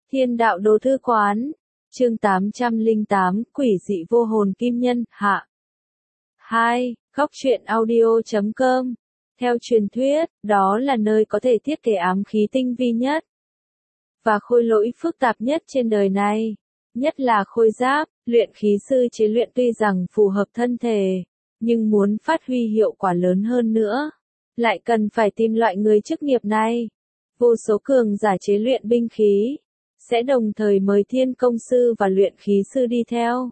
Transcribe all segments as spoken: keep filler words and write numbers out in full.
Thiên đạo đồ thư quán, chương tám trăm lẻ tám, quỷ dị vô hồn kim nhân, hạ. hai. Góc truyện audio chấm com. Theo truyền thuyết, đó là nơi có thể thiết kế ám khí tinh vi nhất và khôi lỗi phức tạp nhất trên đời này. Nhất là khôi giáp, luyện khí sư chế luyện tuy rằng phù hợp thân thể, nhưng muốn phát huy hiệu quả lớn hơn nữa, lại cần phải tìm loại người chức nghiệp này. Vô số cường giả chế luyện binh khí sẽ đồng thời mời thiên công sư và luyện khí sư đi theo.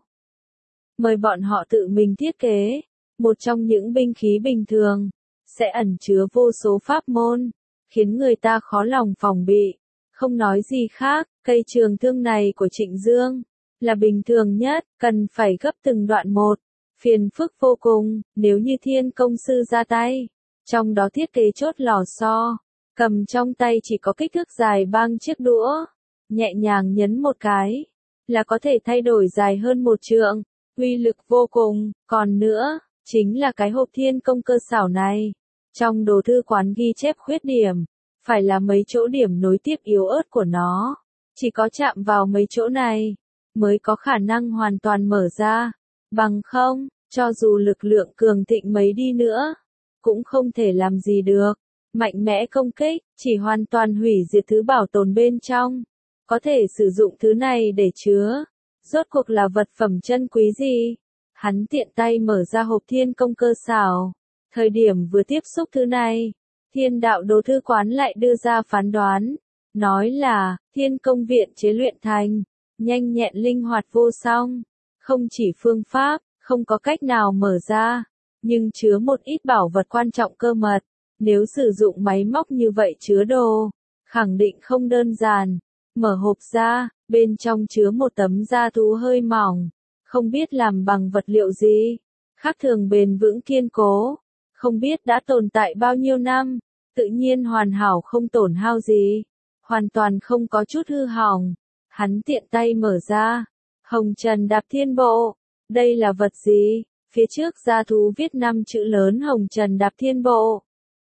Mời bọn họ tự mình thiết kế. Một trong những binh khí bình thường sẽ ẩn chứa vô số pháp môn, khiến người ta khó lòng phòng bị. Không nói gì khác, cây trường thương này của Trịnh Dương là bình thường nhất, cần phải gấp từng đoạn một. Phiền phức vô cùng, nếu như thiên công sư ra tay, trong đó thiết kế chốt lò xo, cầm trong tay chỉ có kích thước dài bằng chiếc đũa, nhẹ nhàng nhấn một cái là có thể thay đổi dài hơn một trượng, uy lực vô cùng. Còn nữa, chính là cái hộp thiên công cơ xảo này. Trong đồ thư quán ghi chép khuyết điểm, phải là mấy chỗ điểm nối tiếp yếu ớt của nó. Chỉ có chạm vào mấy chỗ này, mới có khả năng hoàn toàn mở ra. Bằng không, cho dù lực lượng cường thịnh mấy đi nữa, cũng không thể làm gì được. Mạnh mẽ công kích, chỉ hoàn toàn hủy diệt thứ bảo tồn bên trong. Có thể sử dụng thứ này để chứa. Rốt cuộc là vật phẩm chân quý gì? Hắn tiện tay mở ra hộp thiên công cơ xảo. Thời điểm vừa tiếp xúc thứ này, thiên đạo đồ thư quán lại đưa ra phán đoán. Nói là, thiên công viện chế luyện thành, nhanh nhẹn linh hoạt vô song. Không chỉ phương pháp, không có cách nào mở ra, nhưng chứa một ít bảo vật quan trọng cơ mật. Nếu sử dụng máy móc như vậy chứa đồ, khẳng định không đơn giản. Mở hộp ra, bên trong chứa một tấm da thú hơi mỏng, không biết làm bằng vật liệu gì, khác thường bền vững kiên cố, không biết đã tồn tại bao nhiêu năm, tự nhiên hoàn hảo không tổn hao gì, hoàn toàn không có chút hư hỏng. Hắn tiện tay mở ra, Hồng Trần Đạp Thiên Bộ, đây là vật gì? Phía trước da thú viết năm chữ lớn Hồng Trần Đạp Thiên Bộ,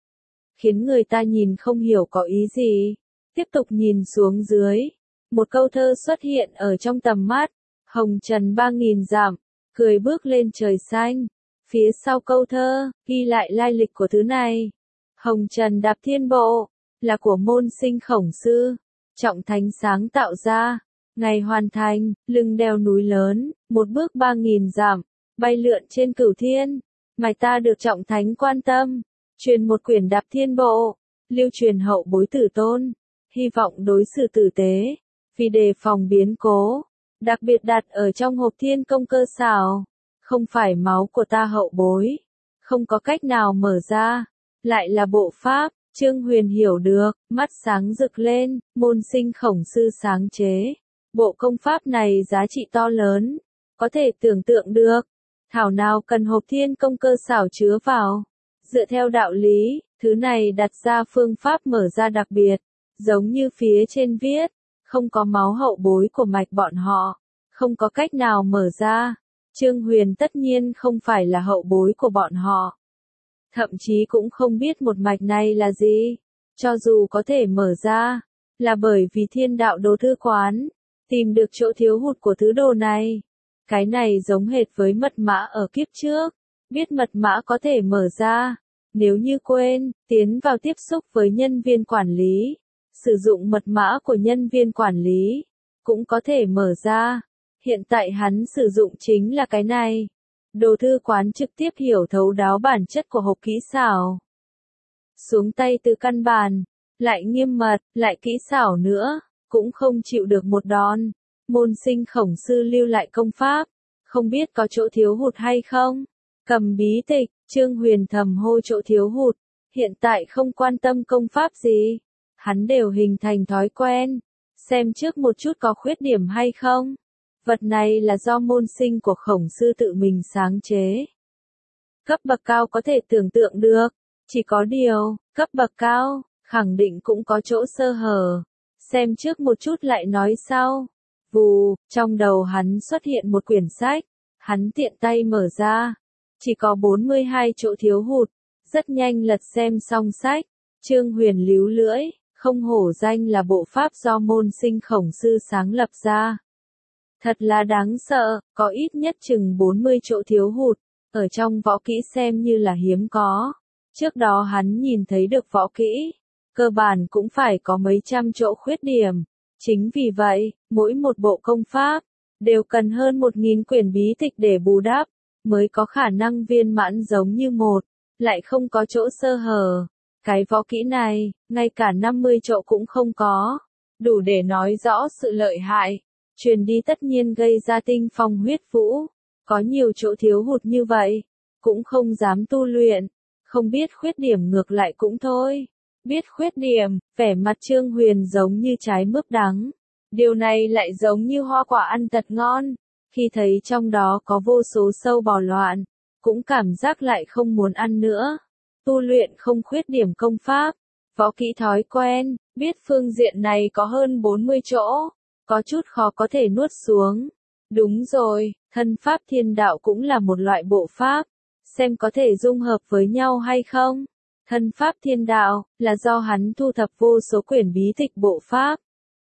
khiến người ta nhìn không hiểu có ý gì. Tiếp tục nhìn xuống dưới, một câu thơ xuất hiện ở trong tầm mắt. Hồng trần ba nghìn dặm, cười bước lên trời xanh. Phía sau câu thơ, ghi lại lai lịch của thứ này. Hồng Trần Đạp Thiên Bộ, là của môn sinh Khổng Sư, Trọng Thánh sáng tạo ra. Ngày hoàn thành, lưng đeo núi lớn, một bước ba nghìn dặm, bay lượn trên cửu thiên. Mày ta được Trọng Thánh quan tâm, truyền một quyển Đạp Thiên Bộ, lưu truyền hậu bối tử tôn. Hy vọng đối xử tử tế, vì đề phòng biến cố, đặc biệt đặt ở trong hộp thiên công cơ xảo. Không phải máu của ta hậu bối, không có cách nào mở ra, lại là bộ pháp. Trương Huyền hiểu được, mắt sáng rực lên. Môn sinh Khổng Sư sáng chế bộ công pháp này giá trị to lớn, có thể tưởng tượng được. Thảo nào cần hộp thiên công cơ xảo chứa vào. Dựa theo đạo lý, thứ này đặt ra phương pháp mở ra đặc biệt. Giống như phía trên viết, không có máu hậu bối của mạch bọn họ, không có cách nào mở ra. Trương Huyền tất nhiên không phải là hậu bối của bọn họ. Thậm chí cũng không biết một mạch này là gì. Cho dù có thể mở ra, là bởi vì thiên đạo đồ thư quán tìm được chỗ thiếu hụt của thứ đồ này. Cái này giống hệt với mật mã ở kiếp trước. Biết mật mã có thể mở ra, nếu như quên, tiến vào tiếp xúc với nhân viên quản lý, sử dụng mật mã của nhân viên quản lý, cũng có thể mở ra. Hiện tại hắn sử dụng chính là cái này. Đồ thư quán trực tiếp hiểu thấu đáo bản chất của hộp kỹ xảo. Xuống tay từ căn bản, lại nghiêm mật, lại kỹ xảo nữa, cũng không chịu được một đòn. Môn sinh Khổng Sư lưu lại công pháp, không biết có chỗ thiếu hụt hay không. Cầm bí tịch, Trương Huyền thầm hô chỗ thiếu hụt, hiện tại không quan tâm công pháp gì. Hắn đều hình thành thói quen, xem trước một chút có khuyết điểm hay không. Vật này là do môn sinh của Khổng Sư tự mình sáng chế. Cấp bậc cao có thể tưởng tượng được, chỉ có điều, cấp bậc cao, khẳng định cũng có chỗ sơ hở. Xem trước một chút lại nói sau. Vù, trong đầu hắn xuất hiện một quyển sách, hắn tiện tay mở ra. Chỉ có bốn mươi hai chỗ thiếu hụt, rất nhanh lật xem xong sách. Trương Huyền líu lưỡi, không hổ danh là bộ pháp do môn sinh khổng sư sáng lập ra. Thật là đáng sợ, có ít nhất chừng bốn mươi chỗ thiếu hụt, ở trong võ kỹ xem như là hiếm có. Trước đó hắn nhìn thấy được võ kỹ, cơ bản cũng phải có mấy trăm chỗ khuyết điểm. Chính vì vậy, mỗi một bộ công pháp, đều cần hơn một nghìn quyển bí tịch để bù đắp, mới có khả năng viên mãn giống như một, lại không có chỗ sơ hở. Cái võ kỹ này, ngay cả năm mươi chỗ cũng không có, đủ để nói rõ sự lợi hại. Truyền đi tất nhiên gây ra tinh phong huyết vũ, có nhiều chỗ thiếu hụt như vậy, cũng không dám tu luyện, không biết khuyết điểm ngược lại cũng thôi. Biết khuyết điểm, vẻ mặt Trương Huyền giống như trái mướp đắng. Điều này lại giống như hoa quả ăn thật ngon, khi thấy trong đó có vô số sâu bò loạn, cũng cảm giác lại không muốn ăn nữa. Tu luyện không khuyết điểm công pháp, võ kỹ thói quen, biết phương diện này có hơn bốn mươi chỗ, có chút khó có thể nuốt xuống. Đúng rồi, thân pháp thiên đạo cũng là một loại bộ pháp, xem có thể dung hợp với nhau hay không. Thân pháp thiên đạo, là do hắn thu thập vô số quyển bí tịch bộ pháp.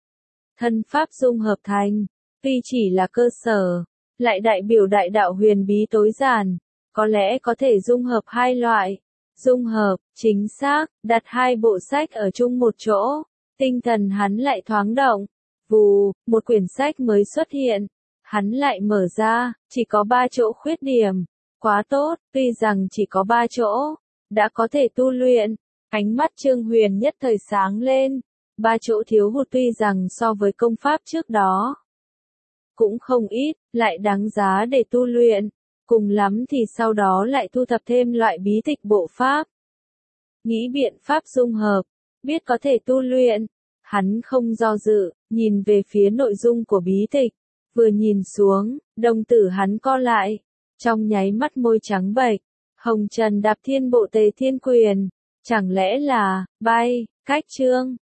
Thân pháp dung hợp thành, tuy chỉ là cơ sở, lại đại biểu đại đạo huyền bí tối giản, có lẽ có thể dung hợp hai loại. Dung hợp, chính xác, đặt hai bộ sách ở chung một chỗ, tinh thần hắn lại thoáng động. Vù, một quyển sách mới xuất hiện, hắn lại mở ra, chỉ có ba chỗ khuyết điểm. Quá tốt, tuy rằng chỉ có ba chỗ, đã có thể tu luyện. Ánh mắt Trương Huyền nhất thời sáng lên. Ba chỗ thiếu hụt tuy rằng so với công pháp trước đó cũng không ít, lại đáng giá để tu luyện. Cùng lắm thì sau đó lại thu thập thêm loại bí tịch bộ pháp. Nghĩ biện pháp dung hợp, biết có thể tu luyện. Hắn không do dự, nhìn về phía nội dung của bí tịch. Vừa nhìn xuống, đồng tử hắn co lại. Trong nháy mắt môi trắng bệch. Hồng Trần đạp thiên bộ tề thiên quyền. Chẳng lẽ là, bay, cách chương.